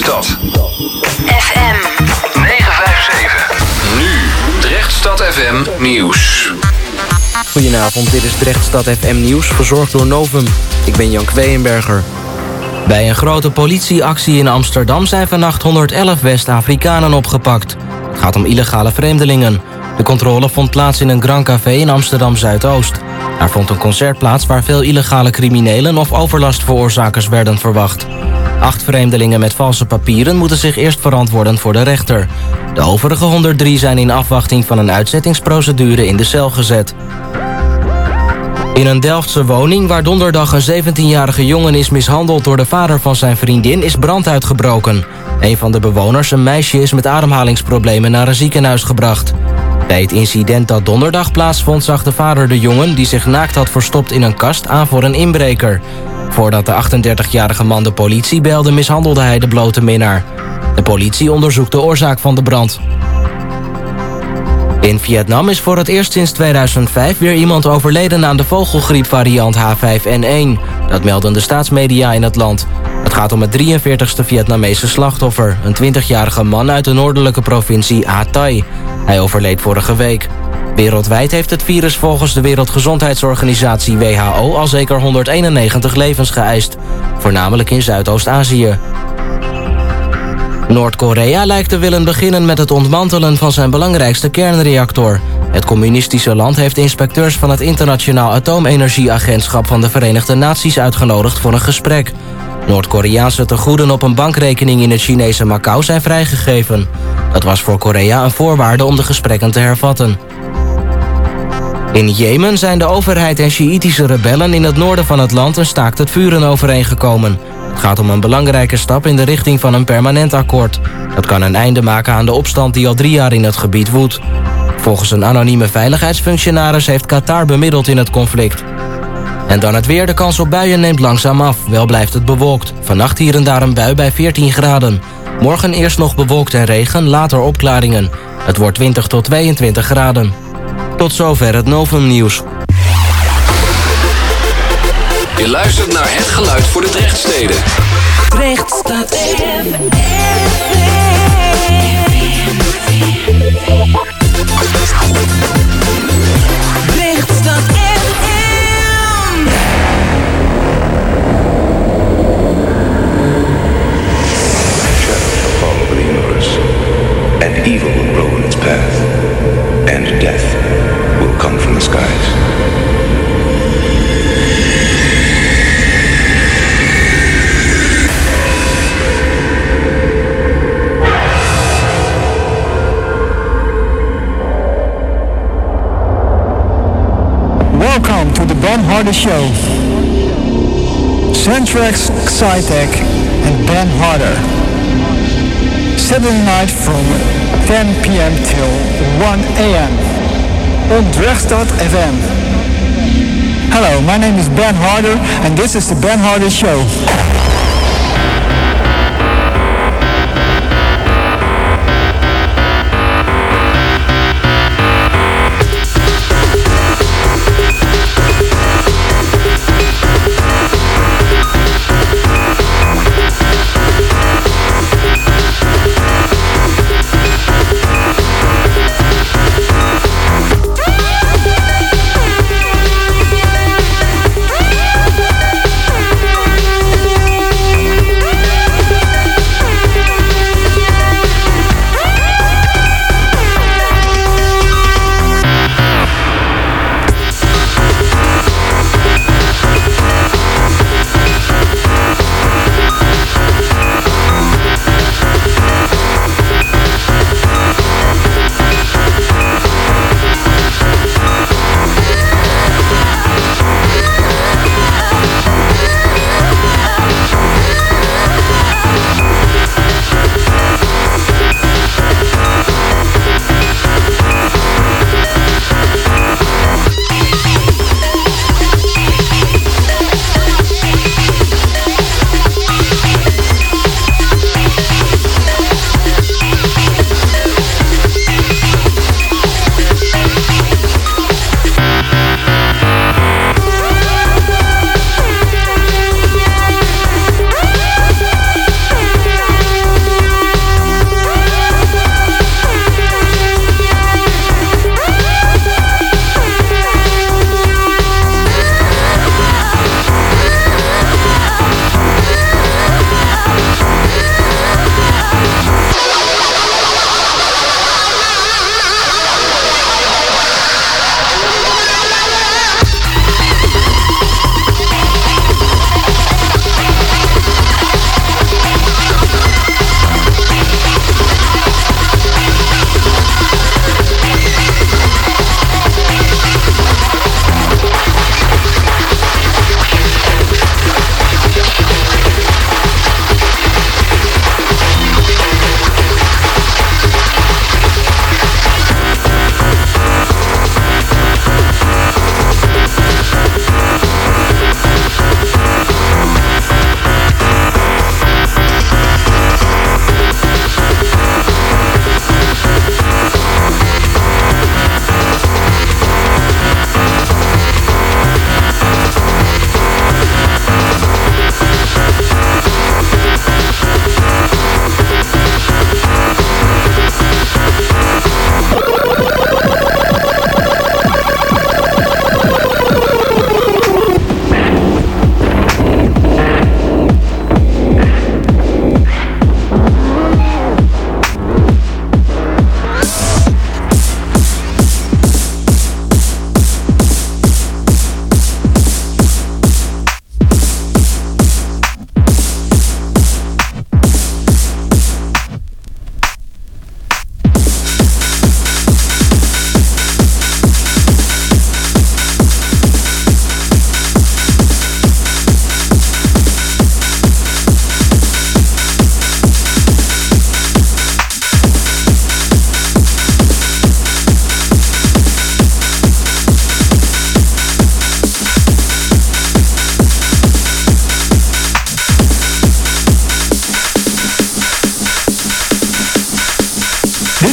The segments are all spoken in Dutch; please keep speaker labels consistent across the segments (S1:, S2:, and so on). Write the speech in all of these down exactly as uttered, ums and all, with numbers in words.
S1: stad. F M negen vijf zeven. Nu Drechtstad F M Nieuws.
S2: Goedenavond, dit is Drechtstad F M Nieuws, verzorgd door Novum. Ik ben Jan Kweeënberger. Bij een grote politieactie in Amsterdam zijn vannacht honderdelf West-Afrikanen opgepakt. Het gaat om illegale vreemdelingen. De controle vond plaats in een Grand Café in Amsterdam-Zuidoost. Daar vond een concert plaats waar veel illegale criminelen of overlastveroorzakers werden verwacht. Acht vreemdelingen met valse papieren moeten zich eerst verantwoorden voor de rechter. De overige honderddrie zijn in afwachting van een uitzettingsprocedure in de cel gezet. In een Delftse woning waar donderdag een zeventienjarige jongen is mishandeld door de vader van zijn vriendin is brand uitgebroken. Een van de bewoners, een meisje, is met ademhalingsproblemen naar een ziekenhuis gebracht. Bij het incident dat donderdag plaatsvond zag de vader de jongen, die zich naakt had verstopt in een kast, aan voor een inbreker. Voordat de achtendertigjarige man de politie belde, mishandelde hij de blote minnaar. De politie onderzoekt de oorzaak van de brand. In Vietnam is voor het eerst sinds tweeduizend vijf weer iemand overleden aan de vogelgriepvariant H vijf N één. Dat melden de staatsmedia in het land. Het gaat om het drieënveertigste Vietnamese slachtoffer, een twintigjarige man uit de noordelijke provincie Ha Thai. Hij overleed vorige week. Wereldwijd heeft het virus volgens de Wereldgezondheidsorganisatie W H O al zeker honderdeenennegentig levens geëist, voornamelijk in Zuidoost-Azië. Noord-Korea lijkt te willen beginnen met het ontmantelen van zijn belangrijkste kernreactor. Het communistische land heeft inspecteurs van het Internationaal Atoomenergieagentschap van de Verenigde Naties uitgenodigd voor een gesprek. Noord-Koreaanse tegoeden op een bankrekening in het Chinese Macau zijn vrijgegeven. Dat was voor Korea een voorwaarde om de gesprekken te hervatten. In Jemen zijn de overheid en Sjiïtische rebellen in het noorden van het land een staakt het vuren overeengekomen. Het gaat om een belangrijke stap in de richting van een permanent akkoord. Dat kan een einde maken aan de opstand die al drie jaar in het gebied woedt. Volgens een anonieme veiligheidsfunctionaris heeft Qatar bemiddeld in het conflict. En dan het weer. De kans op buien neemt langzaam af. Wel blijft het bewolkt. Vannacht hier en daar een bui bij veertien graden. Morgen eerst nog bewolkt en regen, later opklaringen. Het wordt twintig tot tweeëntwintig graden. Tot zover het Novum Nieuws.
S1: Je luistert naar Het Geluid voor de Drechtsteden.
S3: Drechtstad F M. Drechtstad F M.
S4: Shadow shall fall over the universe, and evil will grow in its path, and death will come from the skies.
S5: Welcome to the Ben Harder Show. Centrex, Xitec, and Ben Harder. Saturday night from ten p.m. till one a.m. on Drechtstad F M. Hello, my name is Ben Harder, and this is the Ben Harder Show.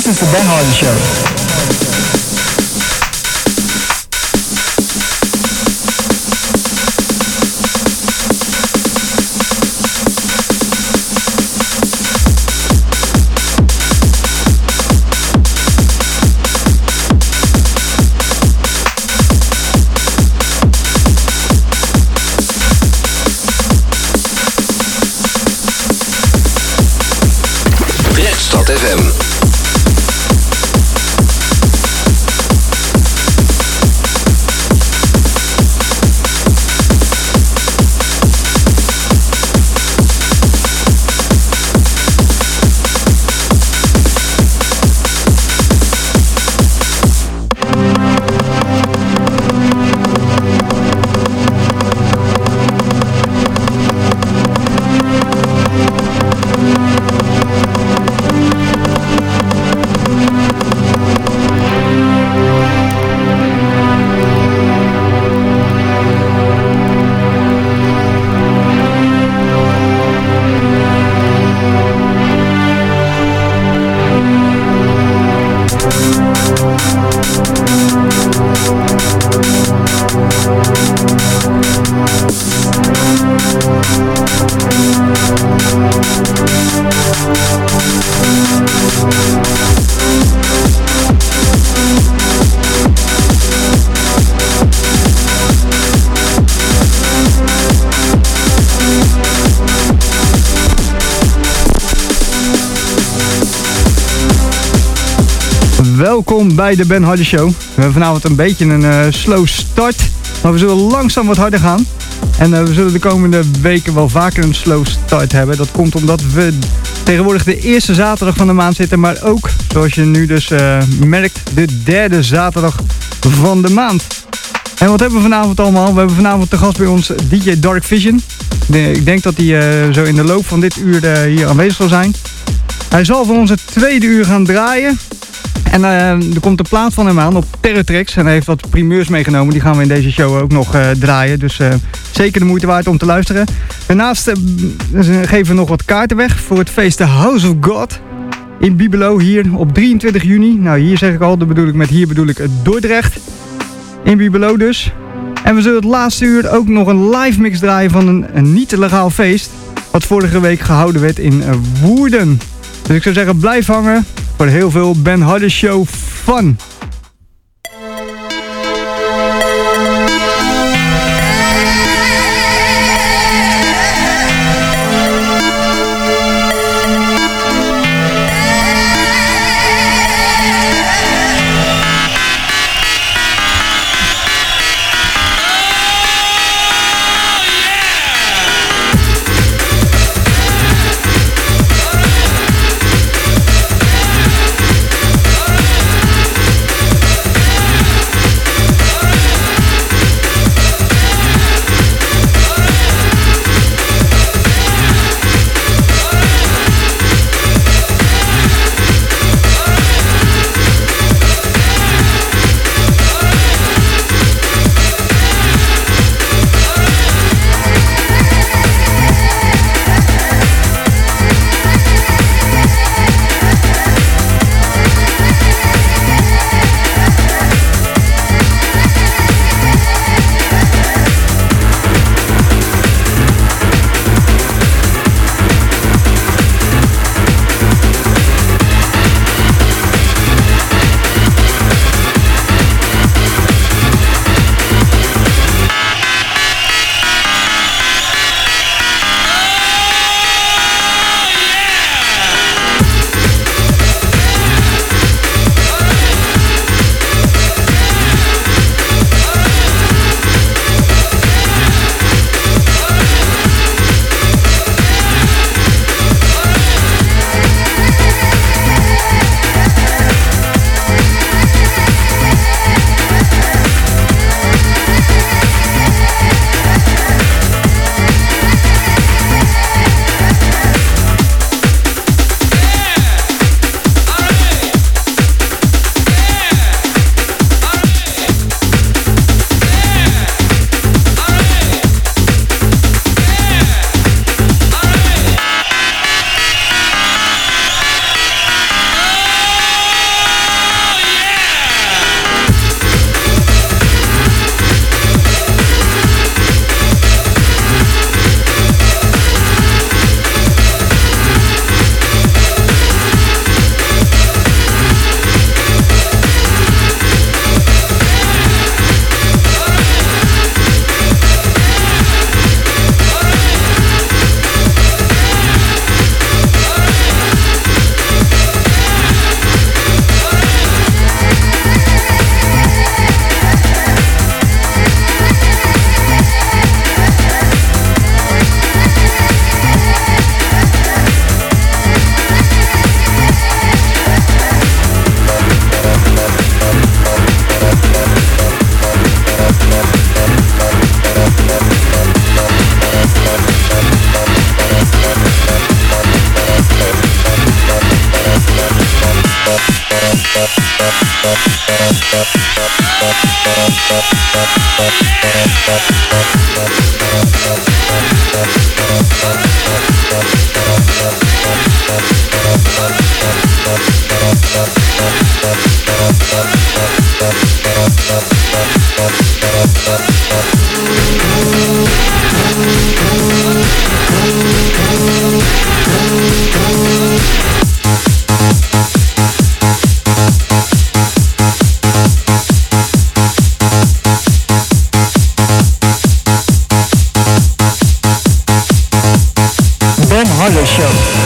S5: is the Ben Hardy Show.
S1: Drechtstad F M.
S6: Welkom bij de Ben Hardy Show. We hebben vanavond een beetje een uh, slow start, maar we zullen langzaam wat harder gaan. En uh, we zullen de komende weken wel vaker een slow start hebben. Dat komt omdat we tegenwoordig de eerste zaterdag van de maand zitten, maar ook, zoals je nu dus uh, merkt, de derde zaterdag van de maand. En wat hebben we vanavond allemaal? We hebben vanavond te gast bij ons D J Dark Vision. De, ik denk dat hij uh, zo in de loop van dit uur uh, hier aanwezig zal zijn. Hij zal voor ons het tweede uur gaan draaien. En uh, er komt een plaat van hem aan op Terretrix. En hij heeft wat primeurs meegenomen. Die gaan we in deze show ook nog uh, draaien. Dus uh, zeker de moeite waard om te luisteren. Daarnaast uh, geven we nog wat kaarten weg voor het feest The House of God in Bibelo hier op drieëntwintig juni. Nou, hier zeg ik al, dat bedoel ik met hier bedoel ik het Dordrecht. In Bibelo dus. En we zullen het laatste uur ook nog een live mix draaien van een, een niet legaal feest. Wat vorige week gehouden werd in uh, Woerden. Dus ik zou zeggen, blijf hangen voor heel veel Ben Hardy Show fun.
S5: Ben Harder Show.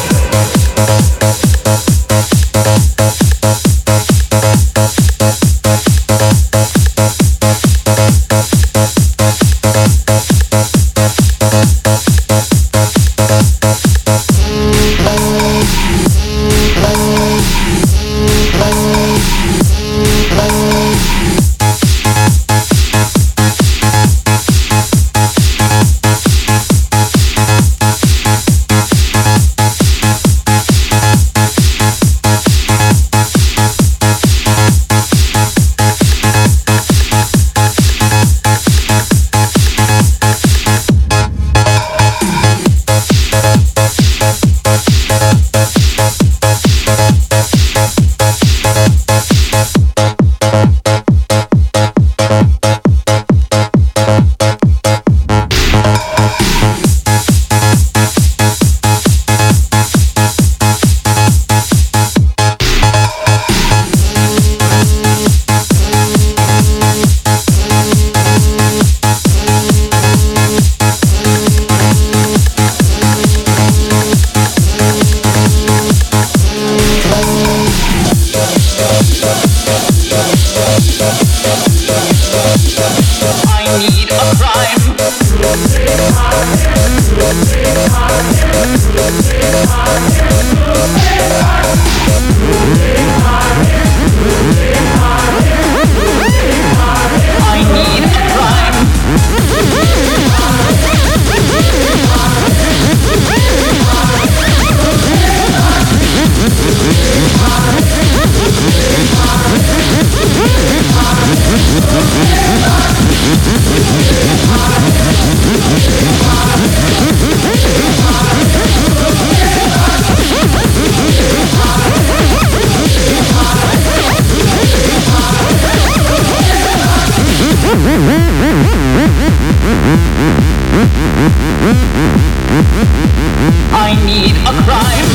S3: I need a crime.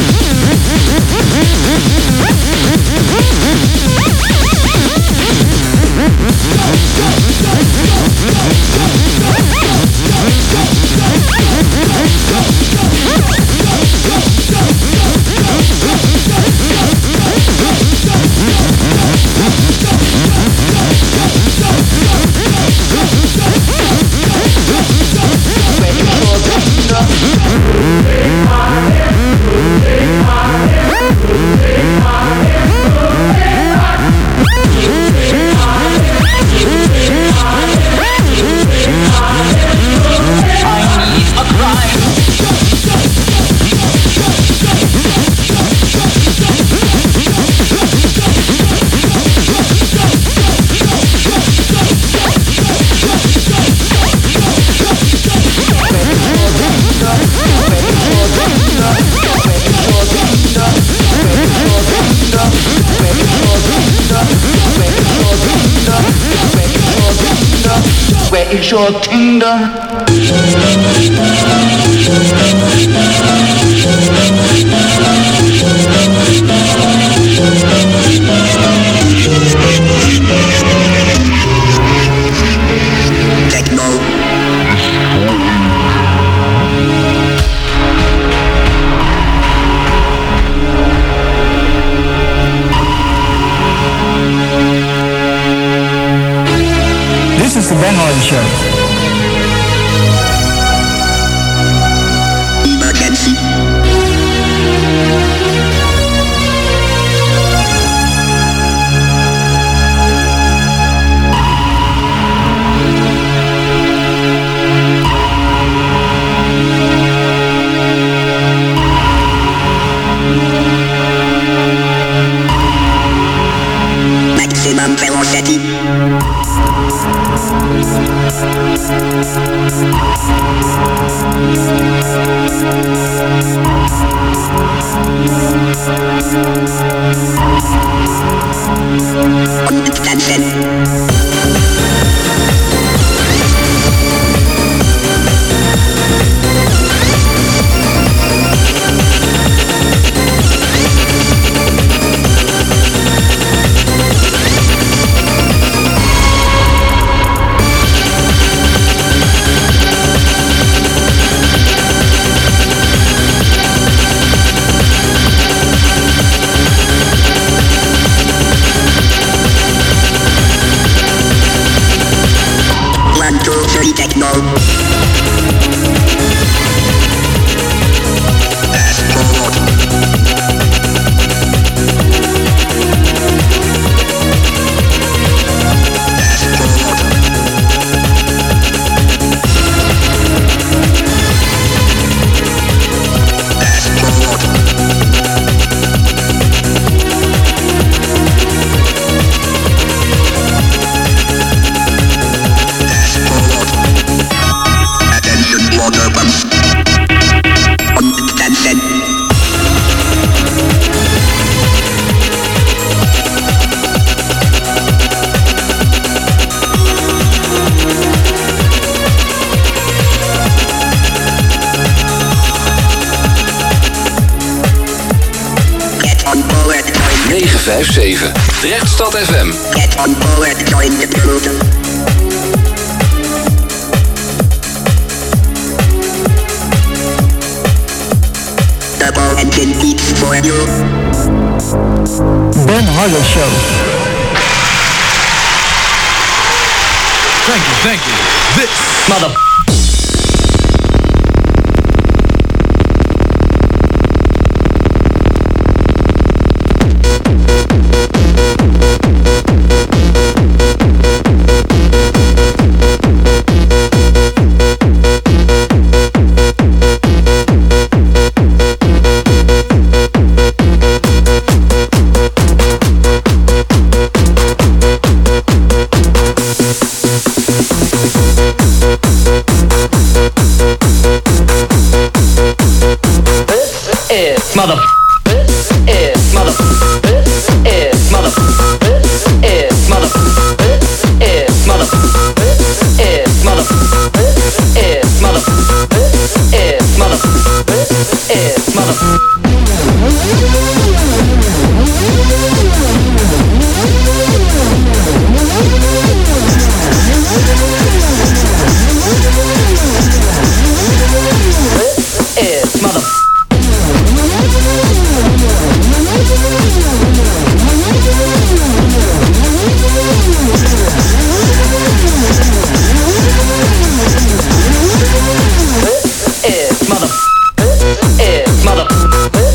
S7: Where is your kingdom?
S5: This is the Ben Hardy Show.
S7: Maximum
S1: negen vijf zeven. Drechtstad F M.
S8: Get on board, join the crew. The ball engine beats for you.
S5: Ben Harder Show.
S9: Thank you, thank you. This
S3: Mother. Mother. This is mother. This is mother. This is mother. This is mother. This is mother. This is mother. This is mother. This is mother. Mother.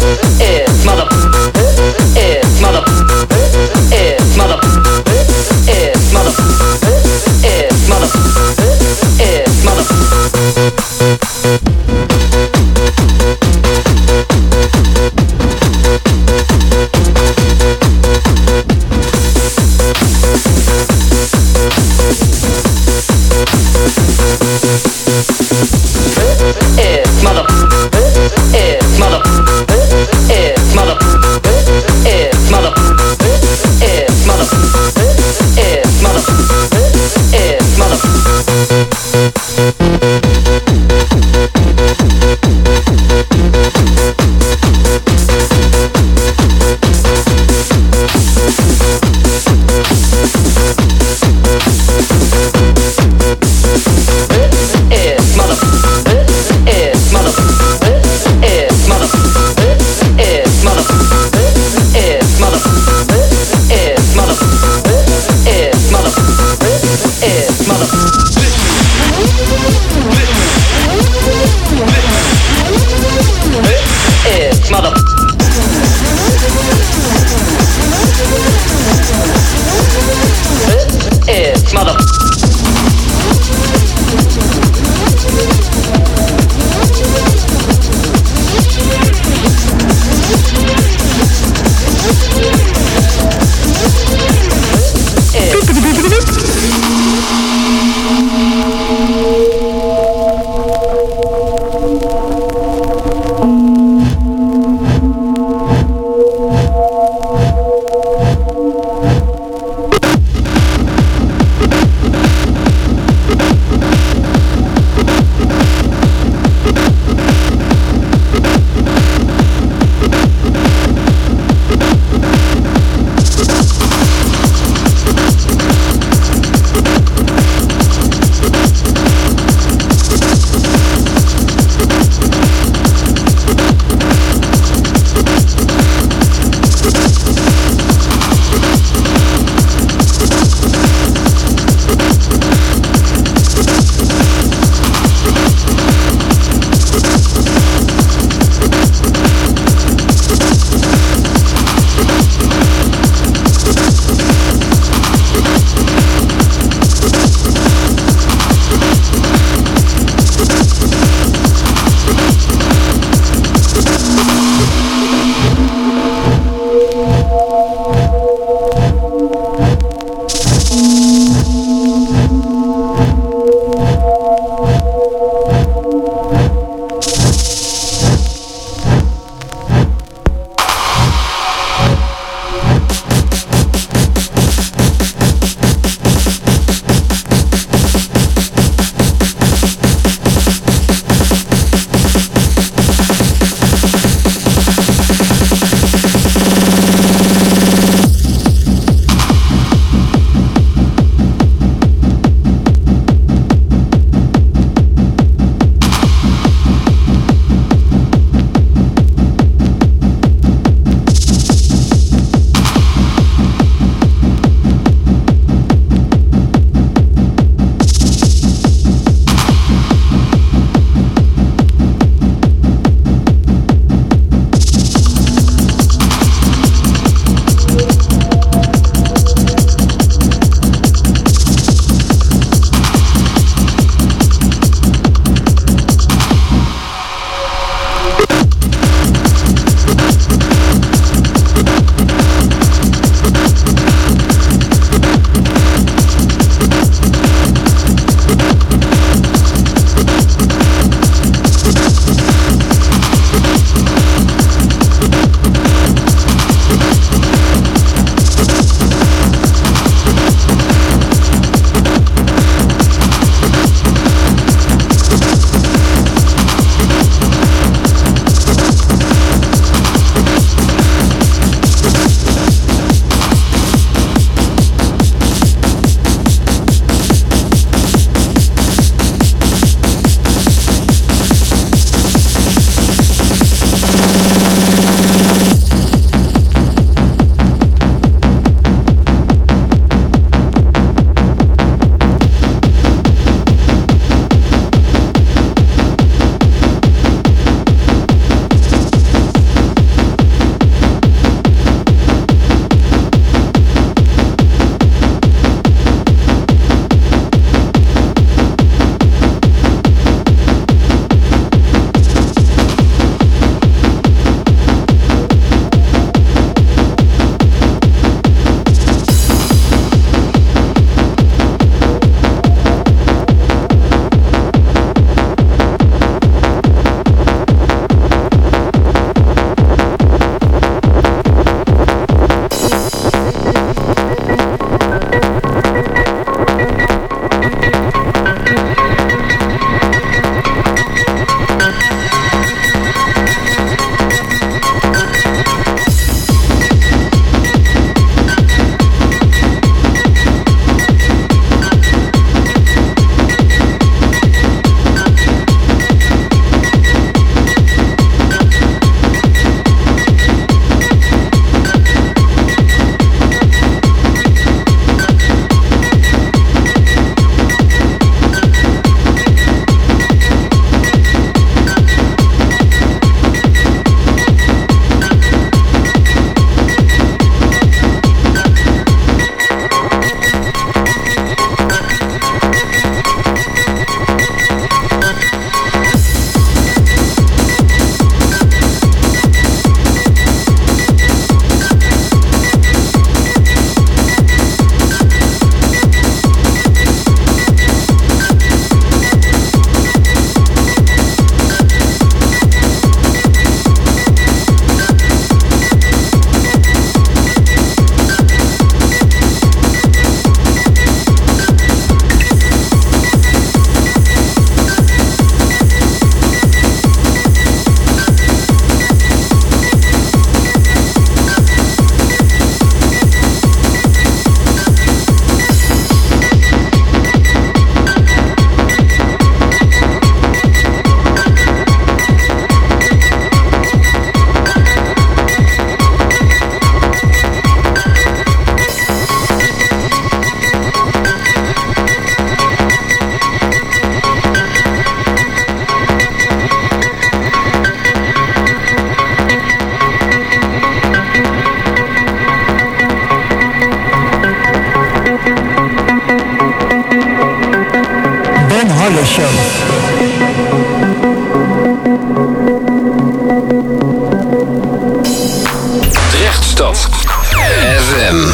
S1: Drechtstad F M.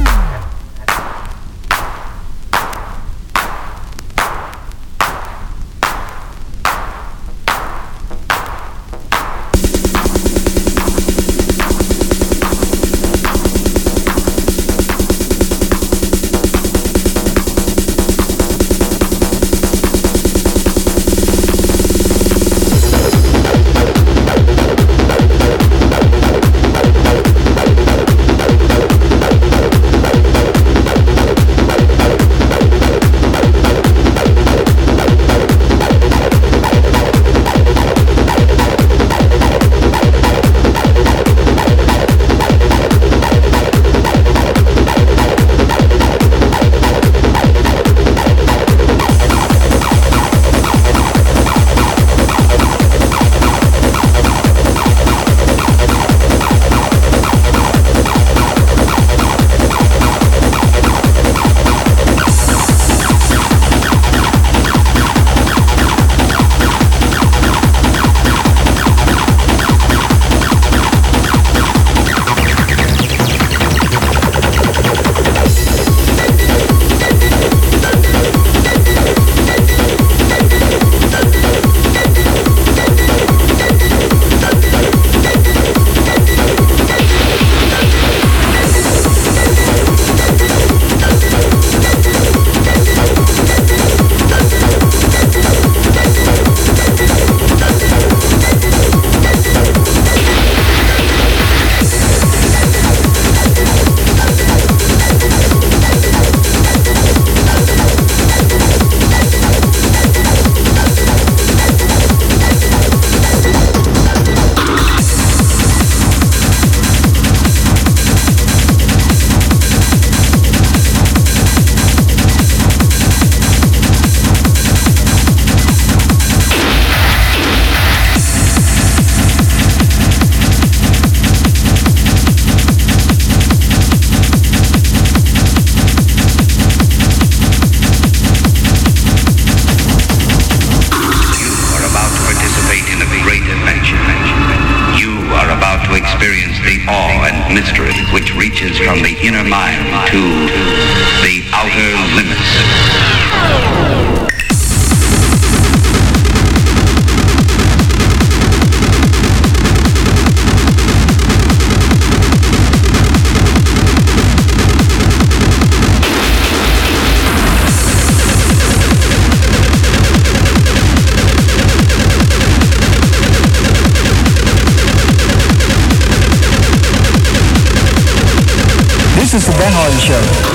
S5: This is the Ben Hardy Show.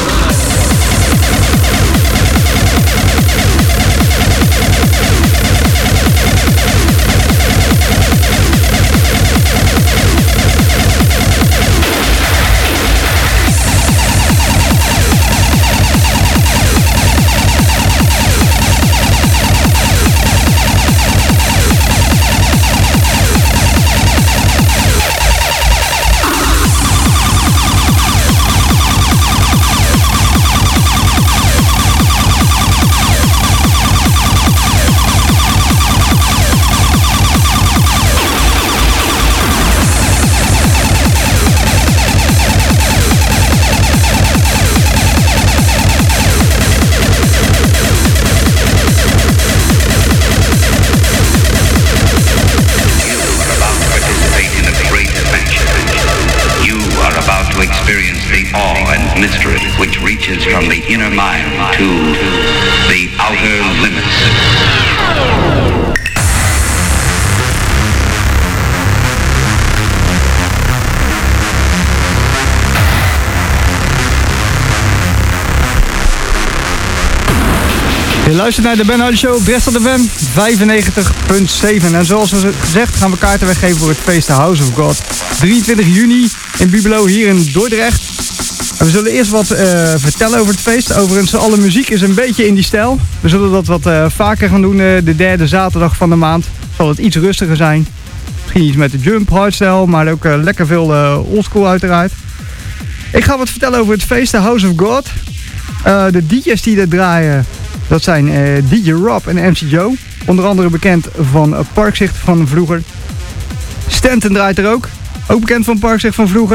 S4: From the inner mind to the outer limits.
S6: Je luistert naar de Ben Hardy Show op Drechtstad F M vijfennegentig punt zeven. En zoals gezegd gaan we kaarten weggeven voor het feest The House of God. drieëntwintig juni in Bibelo hier in Dordrecht. En we zullen eerst wat uh, vertellen over het feest. Overigens, alle muziek is een beetje in die stijl. We zullen dat wat uh, vaker gaan doen. Uh, de derde zaterdag van de maand zal het iets rustiger zijn. Misschien iets met de jump, hardstyle, maar ook uh, lekker veel uh, oldschool uiteraard. Ik ga wat vertellen over het feest The House of God. Uh, de D J's die er draaien, dat zijn uh, D J Rob en M C Joe. Onder andere bekend van uh, Parkzicht van vroeger. Stanton draait er ook. Ook bekend van Parkzicht van vroeger.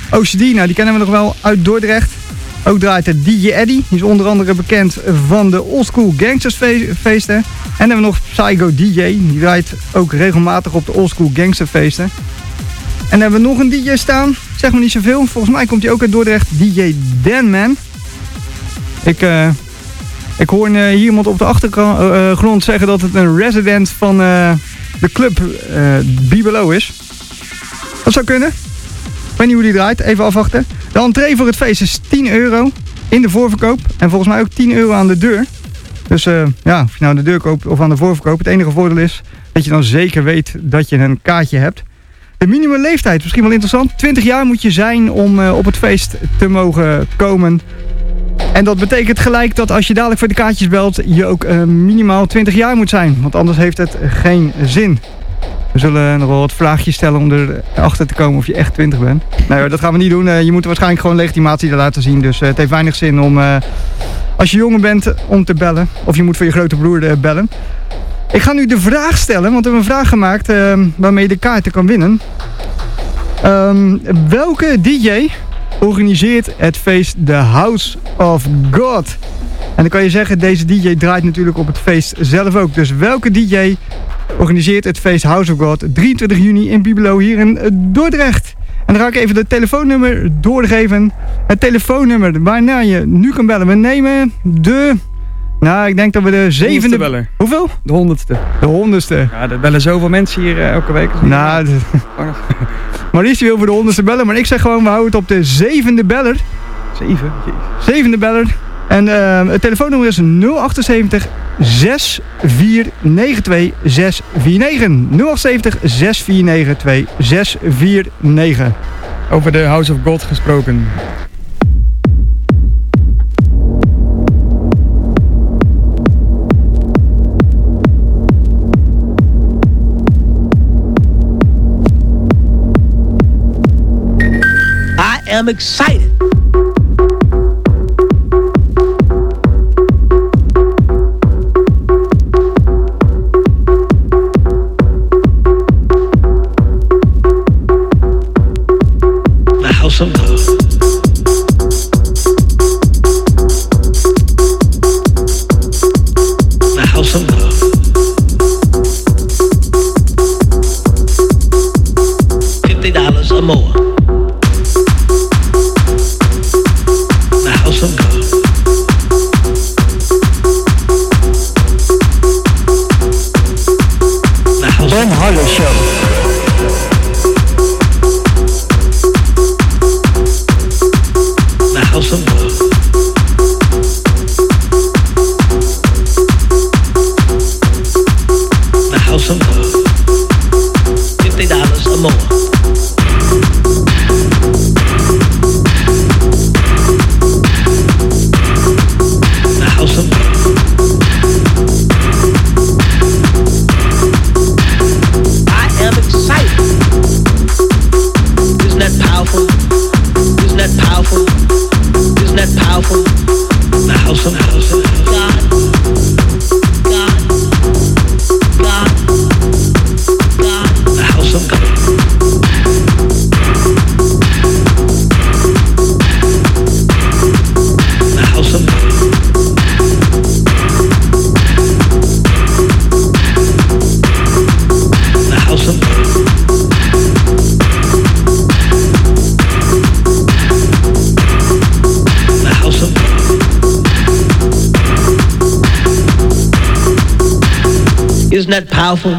S6: O C D, nou die kennen we nog wel uit Dordrecht. Ook draait de D J Eddie. Die is onder andere bekend van de Oldschool Gangsters feesten. En dan hebben we nog Psycho D J. Die draait ook regelmatig op de Oldschool Gangster feesten. En dan hebben we nog een D J staan. Zeg maar niet zoveel. Volgens mij komt hij ook uit Dordrecht. D J Danman. Ik, uh, ik hoor uh, hier iemand op de achtergrond uh, zeggen dat het een resident van uh, de club uh, B Below is. Dat zou kunnen. Ik weet niet hoe die draait. Even afwachten. De entree voor het feest is tien euro in de voorverkoop. En volgens mij ook tien euro aan de deur. Dus uh, ja, of je nou aan de deur koopt of aan de voorverkoop. Het enige voordeel is dat je dan zeker weet dat je een kaartje hebt. De minimumleeftijd, misschien wel interessant. twintig jaar moet je zijn om uh, op het feest te mogen komen. En dat betekent gelijk dat als je dadelijk voor de kaartjes belt, je ook uh, minimaal twintig jaar moet zijn. Want anders heeft het geen zin. We zullen nog wel wat vraagjes stellen om erachter te komen of je echt twintig bent. Nee, dat gaan we niet doen. Uh, je moet waarschijnlijk gewoon legitimatie laten zien. Dus uh, het heeft weinig zin om, uh, als je jonger bent, om te bellen. Of je moet voor je grote broer uh, bellen. Ik ga nu de vraag stellen, want we hebben een vraag gemaakt uh, waarmee je de kaarten kan winnen. Um, welke D J organiseert het feest The House of God? En dan kan je zeggen, deze D J draait natuurlijk op het feest zelf ook. Dus welke D J organiseert het feest House of God drieëntwintig juni in B Below hier in Dordrecht? En dan ga ik even het telefoonnummer doorgeven. Het telefoonnummer waarna je nu kan bellen. We nemen de... Nou, ik denk dat we de zevende...
S9: beller.
S6: Hoeveel?
S9: De honderdste.
S6: De honderdste.
S9: Ja, er bellen zoveel mensen hier uh, elke week.
S6: Nou, Maurice wil voor de honderdste bellen, maar ik zeg gewoon, we houden het op de zevende beller.
S9: Zeven?
S6: Zevende beller. En uh, het telefoonnummer is nul acht zeven zes vier negen twee zes vier negen. nul acht zeven zes vier negen twee zes vier negen.
S9: Over de House of God gesproken.
S10: I am excited. The house of God. The house of God. Fifty dollars or more.
S5: Ben Harder Show.
S10: The House of God. The House of God. Fifty dollars or more. The House of God. Isn't that powerful? Isn't that powerful? The house of God. God. God. God. The house of God. The house of God. The house of God. Isn't that powerful?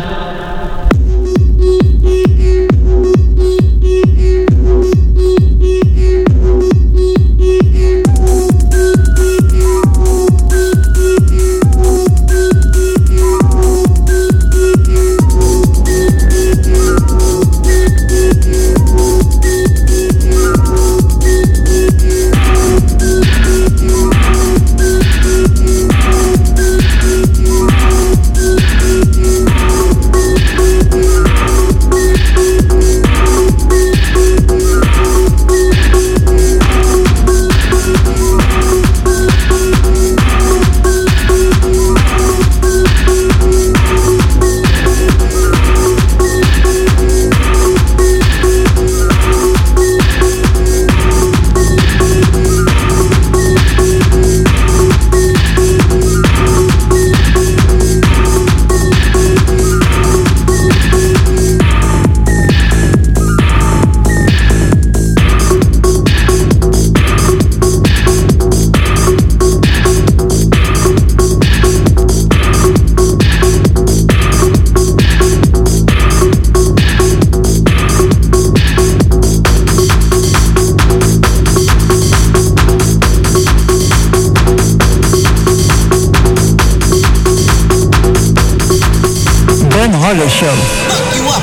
S5: Show.
S11: Fuck you up.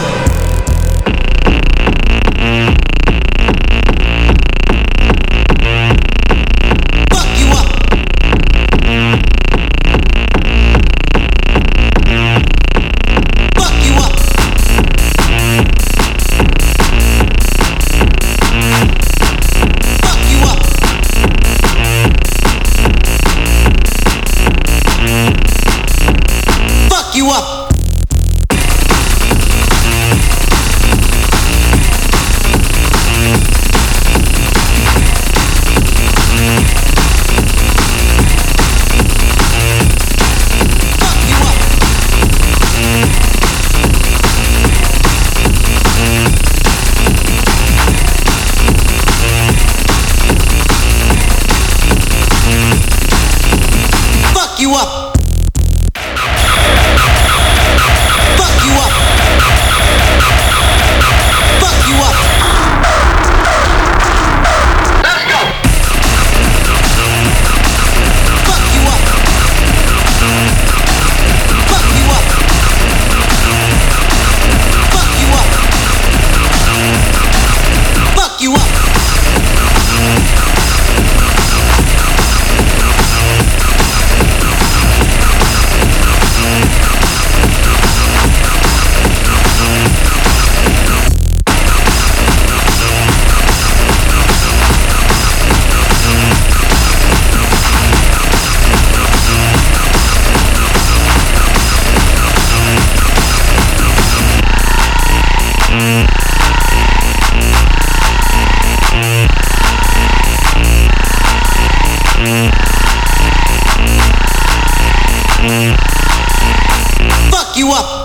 S11: Fuck you up.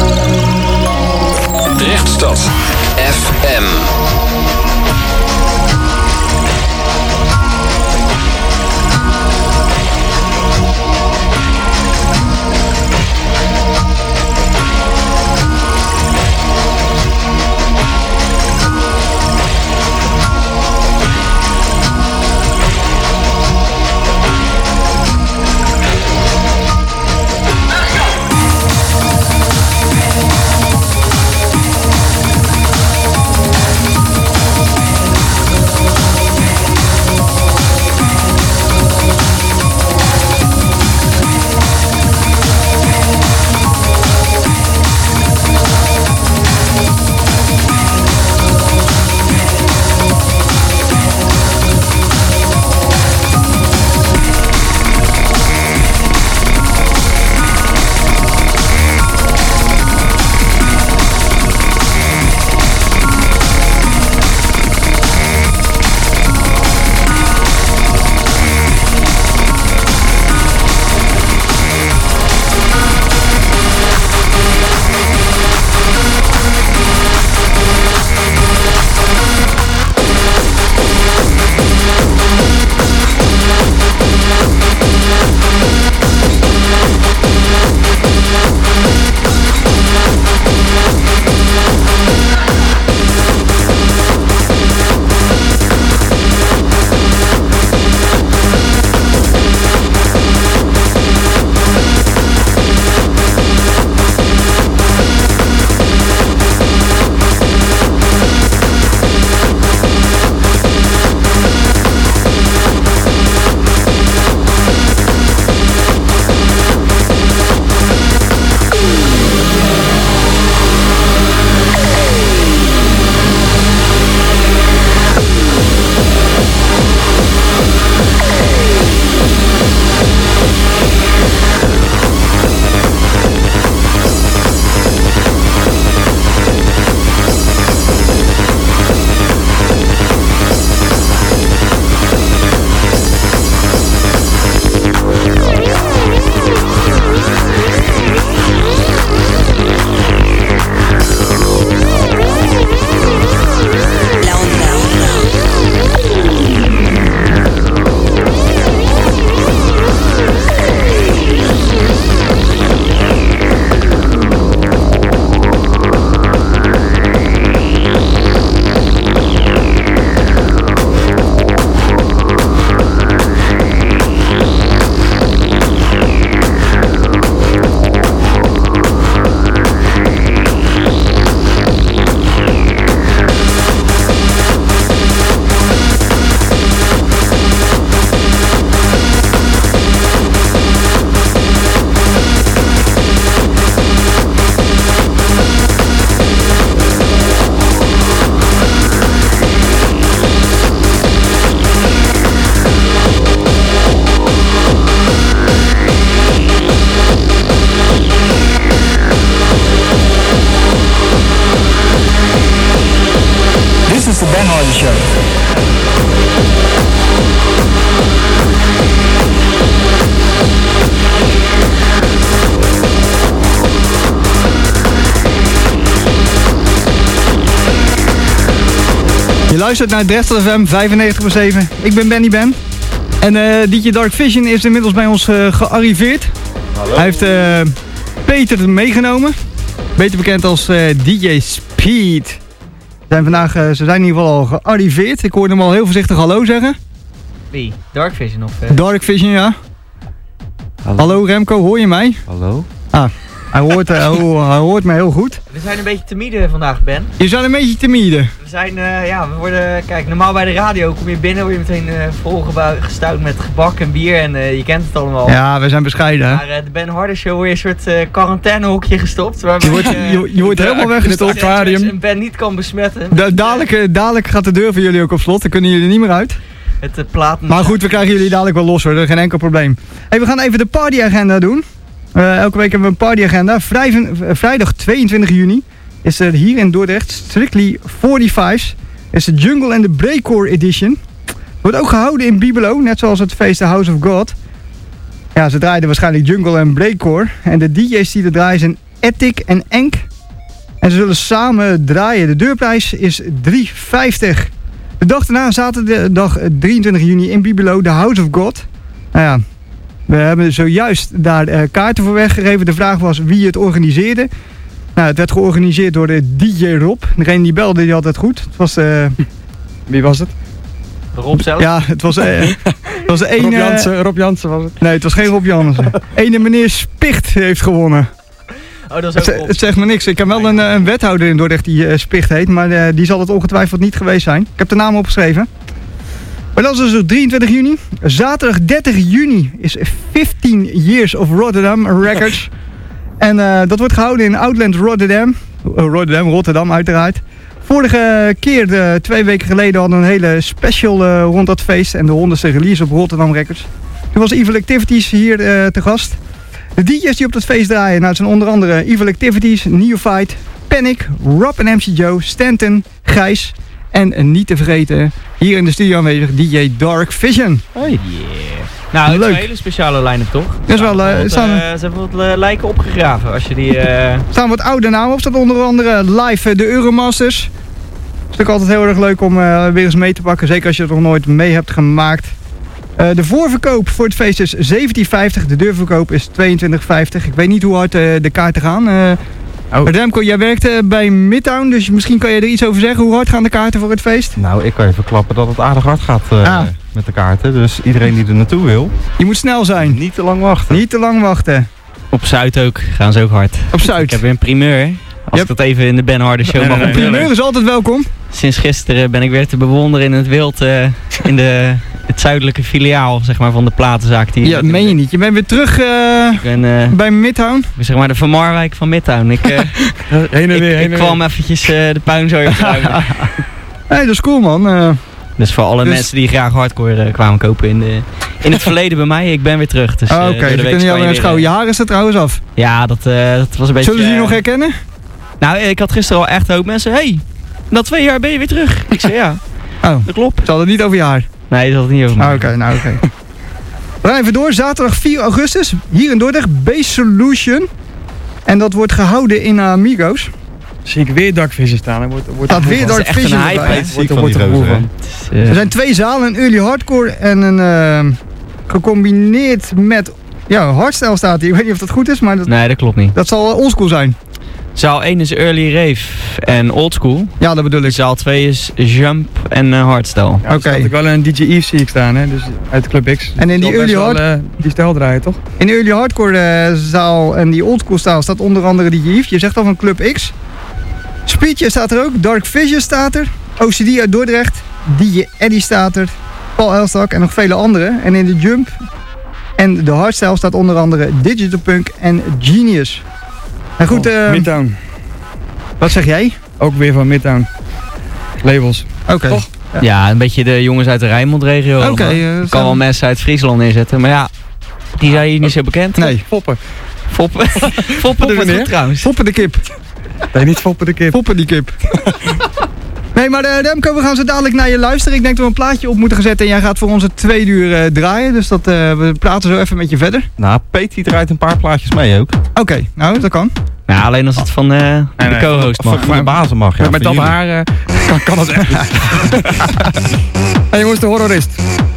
S1: Drechtstad F M.
S6: Je luistert naar Dressel F M vijfennegentig komma zeven. Ik ben Benny Ben. En uh, D J Dark Vision is inmiddels bij ons uh, gearriveerd. Hallo. Hij heeft uh, Peter meegenomen. Beter bekend als uh, D J Speed. Ze zijn, vandaag, uh, ze zijn in ieder geval al gearriveerd. Ik hoorde hem al heel voorzichtig hallo zeggen.
S2: Wie? Dark Vision of? Uh...
S6: Dark Vision, ja. Hallo. Hallo Remco, hoor je mij?
S12: Hallo.
S6: Ah, hij hoort, uh, hij hoort mij heel goed.
S2: We zijn een beetje timide vandaag, Ben.
S6: Je zijn een beetje timide.
S2: We zijn, uh, ja, we worden, kijk, normaal bij de radio kom je binnen, word je meteen uh, volgestouwd met gebak en bier en uh, je kent het allemaal.
S6: Ja, we zijn bescheiden.
S2: Maar uh, de Ben Harder Show word je een soort uh, quarantainehokje gestopt.
S6: Je wordt, uh, je, je wordt helemaal weggestopt.
S2: Het aquarium. En Ben niet kan besmetten.
S6: Da dadelijk, uh, dadelijk gaat de deur voor jullie ook op slot, dan kunnen jullie er niet meer uit.
S2: Het uh, platen.
S6: Maar goed, we krijgen jullie dadelijk wel los hoor, dat is geen enkel probleem. Hey, we gaan even de partyagenda doen. Uh, elke week hebben we een partyagenda. Vrij, uh, vrijdag tweeëntwintig juni is er hier in Dordrecht Strictly vijfenveertig. Is de Jungle and the Breakcore Edition. Wordt ook gehouden in Bibelo, net zoals het feest The House of God. Ja, ze draaiden waarschijnlijk Jungle en Breakcore. En de D J's die er draaien zijn Ethic en Enk. En ze zullen samen draaien. De deurprijs is drie vijftig. De dag daarna, zaterdag drieëntwintig juni in Bibelo, The House of God. Nou ja, we hebben zojuist daar uh, kaarten voor weggegeven. De vraag was wie het organiseerde. Nou, het werd georganiseerd door de D J Rob. Degene die belde, die had het goed. Het was... Uh...
S9: Wie was het?
S2: Rob zelf?
S6: Ja, het was... Uh, het was een,
S9: Rob Jansen, Rob Jansen was het.
S6: Nee, het was geen Rob Jansen. Ene meneer Spicht heeft gewonnen.
S2: Oh, dat is ook
S6: het, het zegt me niks. Ik ken wel een, een wethouder in Dordrecht die uh, Spicht heet. Maar uh, die zal het ongetwijfeld niet geweest zijn. Ik heb de naam opgeschreven. Maar dat is dus drieëntwintig juni. Zaterdag dertig juni is fifteen Years of Rotterdam Records. En uh, dat wordt gehouden in Outland Rotterdam. Uh, Rotterdam, Rotterdam uiteraard. Vorige keer, de, twee weken geleden, hadden we een hele special uh, rond dat feest. En de honderdste release op Rotterdam Records. Toen was Evil Activities hier uh, te gast. De D J's die op dat feest draaien, nou, het zijn onder andere Evil Activities, Neophyte, Panic, Rob en M C Joe, Stanton, Gijs. En niet te vergeten, hier in de studio aanwezig, D J Dark Vision.
S2: Hoi. Yeah. Nou, het is een hele speciale line-up toch?
S6: Dat is wel, uh,
S2: wat,
S6: staan,
S2: uh, ze hebben wat uh, lijken opgegraven als je die... Uh...
S6: staan wat oude namen op, staat onder andere live uh, de Euromasters. Het is natuurlijk altijd heel erg leuk om uh, weer eens mee te pakken, zeker als je het nog nooit mee hebt gemaakt. Uh, de voorverkoop voor het feest is zeventien vijftig, de deurverkoop is tweeëntwintig vijftig. Ik weet niet hoe hard uh, de kaarten gaan. Uh, Oh. Remco, jij werkt uh, bij Midtown, dus misschien kan je er iets over zeggen. Hoe hard gaan de kaarten voor het feest?
S12: Nou, ik kan even klappen dat het aardig hard gaat uh, ah. met de kaarten. Dus iedereen die er naartoe wil...
S6: Je moet snel zijn.
S12: Niet te lang wachten.
S6: Niet te lang wachten.
S2: Op Zuid ook, gaan ze ook hard.
S6: Op Zuid?
S2: Ik heb weer een primeur, als yep. ik dat even in de Ben Harder Show mag.
S6: Een primeur is altijd welkom.
S2: Sinds gisteren ben ik weer te bewonderen in het wild, uh, in de... het zuidelijke filiaal, zeg maar, van de platenzaak. Die
S6: ja, meen je niet. Je bent weer terug uh, ik ben, uh, bij Midtown.
S2: Zeg maar de Van Marwijk van Midtown. Ik, uh,
S9: heen en weer,
S2: ik, ik kwam eventjes uh, de puinzooi opruimen.
S6: Hé, hey, dat is cool, man. Uh,
S2: dus voor alle dus... mensen die graag hardcore uh, kwamen kopen in, de, in het verleden bij mij, ik ben weer terug. Dus,
S6: uh, Oké, okay, we kunnen jou weer schouwen. Je haar is er trouwens af.
S2: Ja, dat, uh, dat was een beetje...
S6: Zullen ze je
S2: uh,
S6: nog herkennen?
S2: Nou, ik had gisteren al echt hoop mensen. Hey, na twee jaar ben je weer terug. Ik zei ja,
S6: oh,
S2: dat klopt.
S6: Zal het niet over je haar?
S2: Nee, dat had het niet over mij.
S6: Ah, oké, okay, nou oké. Okay. We gaan even door. Zaterdag vier augustus, hier in Dordrecht, Base Solution. En dat wordt gehouden in Amigos.
S9: Zie ik weer Dark Vision staan. Er wordt, wordt
S6: staat weer Dark Vision
S2: een hype,
S6: erbij.
S12: Wordt, wordt er
S6: van. van. Uh, er zijn twee zalen, een early hardcore en een uh, gecombineerd met... Ja, hardstyle staat hier. Ik weet niet of dat goed is, maar... Dat,
S2: nee, dat klopt niet.
S6: Dat zal oldschool zijn.
S2: Zaal één is early rave en oldschool.
S6: Ja, dat bedoel ik.
S2: Zaal twee is jump en uh, hardstyle.
S9: Ja, oké. Okay. Ik wel een D J Eve zie ik staan, hè, dus uit Club X.
S6: En in die early hardcore... Uh,
S9: die stijl draaien, toch?
S6: In de early hardcore uh, zaal en die oldschool stijl staat onder andere D J Eve. Je zegt al van Club X. Speedje staat er ook. Dark Vision staat er. O C D uit Dordrecht. D J Eddie staat er. Paul Elstak en nog vele anderen. En in de jump en de hardstyle staat onder andere Digital Punk en Genius. En goed,
S9: oh, uh, Midtown.
S6: Wat zeg jij?
S9: Ook weer van Midtown. Labels.
S6: Oké. Okay.
S2: Ja. ja, een beetje de jongens uit de Rijnmond-regio.
S6: Oké. Okay, uh,
S2: ik kan wel mensen uit Friesland neerzetten, maar ja, die zijn hier niet zo bekend.
S6: Nee.
S9: Foppen.
S2: Foppen. Foppen de meneer trouwens.
S6: Foppen de kip.
S9: Nee, niet Foppen de kip.
S6: Foppen die kip. Nee, maar uh, Remco, we gaan zo dadelijk naar je luisteren. Ik denk dat we een plaatje op moeten zetten en jij gaat voor onze twee uur uh, draaien. Dus dat, uh, we praten zo even met je verder.
S12: Nou, Peet die draait een paar plaatjes mee ook.
S6: Oké, okay, nou, dat kan.
S13: Ja, alleen als het van uh,
S12: nee,
S13: de
S12: nee,
S13: co-host mag.
S12: Van, van de bazen mag, ja.
S9: Met, met dat haar uh, kan, kan dat echt. Hey jongens, de horrorist.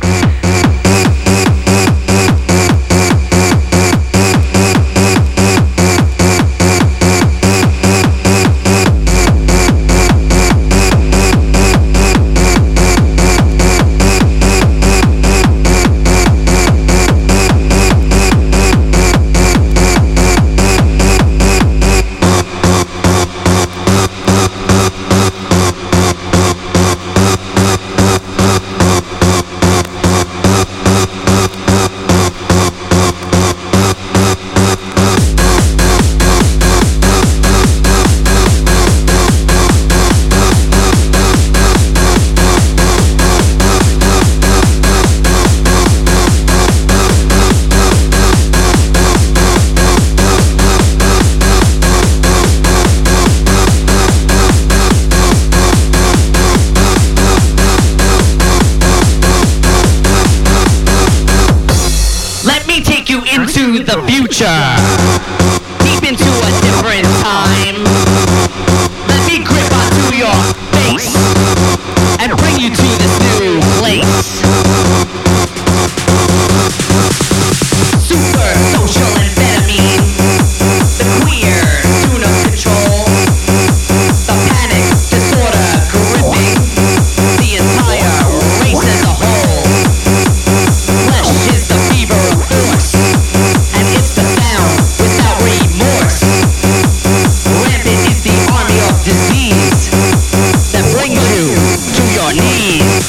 S3: The future, deep into a different time. Let me grip onto your face and bring you to this new place. Super social amphetamine, the queer tune of control, the panic disorder gripping the entire race as a whole. Flesh is the fever of force. It's the sound without remorse. Rampant is the army of disease that brings you to your knees.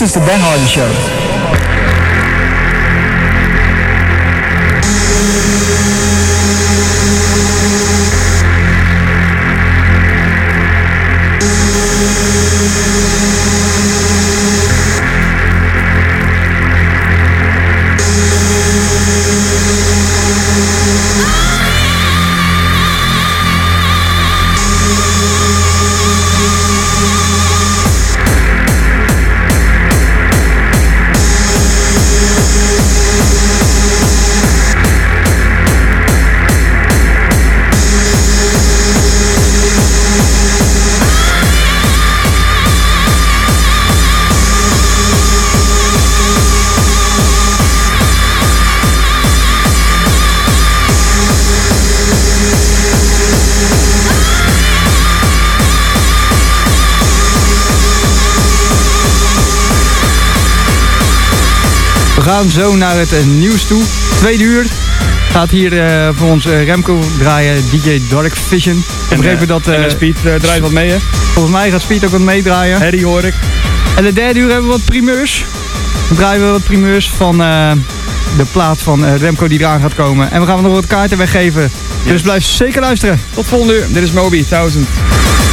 S5: This is the Ben Hardy Show.
S6: We gaan zo naar het uh, nieuws toe. Tweede uur gaat hier uh, voor ons uh, Remco draaien, D J Dark Vision. Ik heb begrepen dat... Uh,
S9: en Speed uh, draait wat mee, hè?
S6: Volgens mij gaat Speed ook wat meedraaien.
S9: Harry hoor ik.
S6: En de derde uur hebben we wat primeurs. Dan draaien we wat primeurs van uh, de plaat van uh, Remco die eraan gaat komen. En we gaan nog wat kaarten weggeven. Yes. Dus blijf zeker luisteren.
S9: Tot volgende uur. Dit is Moby, duizend.